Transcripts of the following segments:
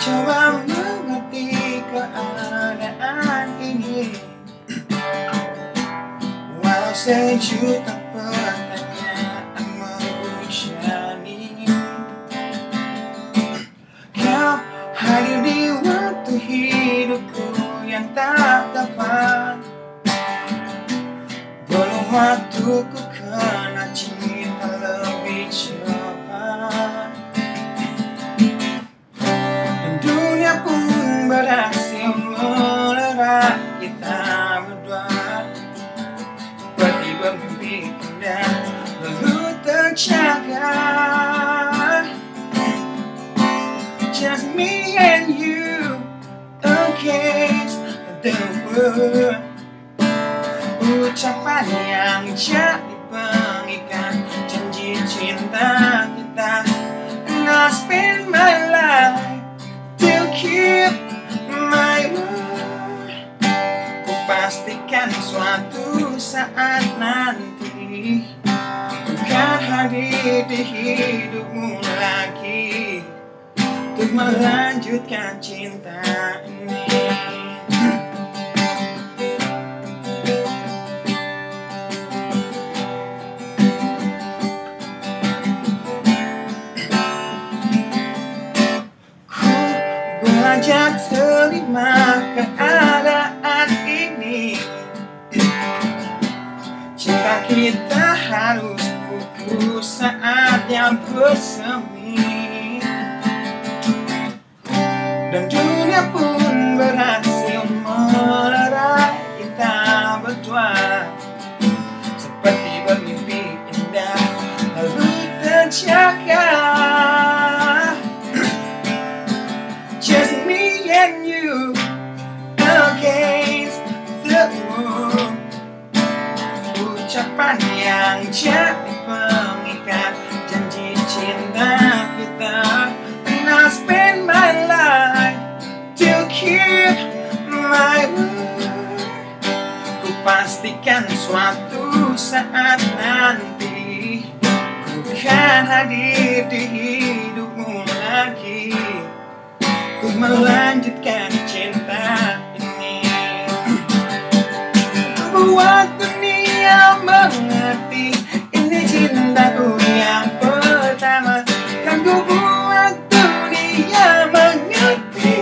Coba mengerti keadaan ini. Walau sejuta pertanyaan mengusyani, kau hadir di waktu hidupku yang tak tepat. Belum waktuku kena cinta lebih cepat, dan dunia pun berhasil melerai kita berdua. Seperti bermimpi indah lalu terjaga. Just me and you against the world. Ucapan yang jadi pengikat janji cinta kita. And I spend my life to keep my word. Ku pastikan suatu saat nanti ku akan hadir di hidupmu lagi untuk melanjutkan cinta ini. Belajar terima keadaan ini. Jika kita harus putus saat yang bersemi, dan dunia pun berhasil melerai kita berdua. Seperti bermimpi indah lalu terjaga. Just me and you against the world. Ucapan yang jadi pengikat janji cinta kita. And I spend my life to keep my word. Ku pastikan suatu saat nanti ku akan hadir di hidupmu lagi untuk melanjutkan cinta ini. Buat dunia mengerti ini cintaku yang pertama. Kan ku buat dunia mengerti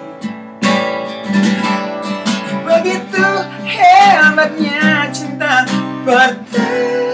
begitu hebatnya cinta pertama.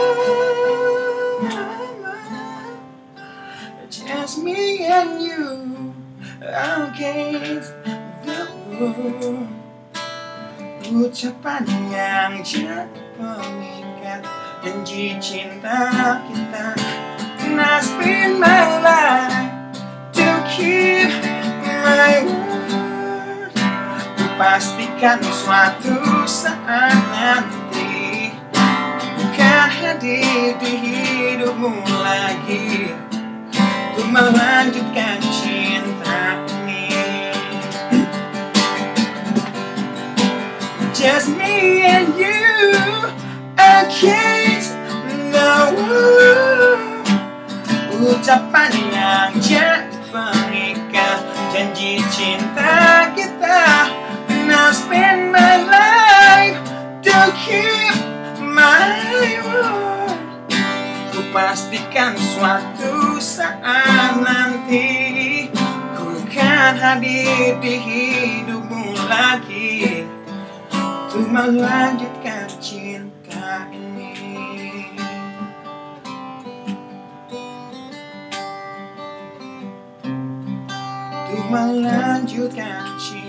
Just me and you against the world. Ucapan yang jadi pengikat janji cinta kita. And I spend my life to keep my word. Ku pastikan suatu saat nanti akan hadir di hidupmu lagi untuk melanjutkan cinta ini. Just me and you against the world. Ucapan yang jadi pengikat janji cinta kita. And I spend my life to keep my word. Ku pastikan suatu saat nanti ku akan hadir di hidupmu lagi untuk melanjutkan cinta ini. Untuk melanjutkan cinta.